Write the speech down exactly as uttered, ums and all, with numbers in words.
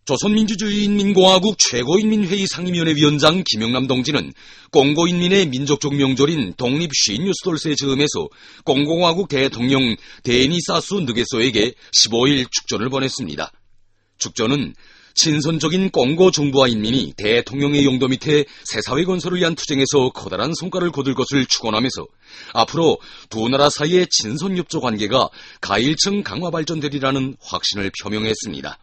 조선민주주의인민공화국 최고인민회의 상임위원회 위원장 김영남 동지는 공고인민의 민족적 명절인 독립 오십육돌세 즈음에서 공공화국 대통령 데니사수 느게소에게 십오일 축전을 보냈습니다. 축전은 친선적인 공고 정부와 인민이 대통령의 용도 밑에 새사회 건설을 위한 투쟁에서 커다란 성과를 거둘 것을 축원하면서 앞으로 두 나라 사이의 친선협조 관계가 가일층 강화 발전되리라는 확신을 표명했습니다.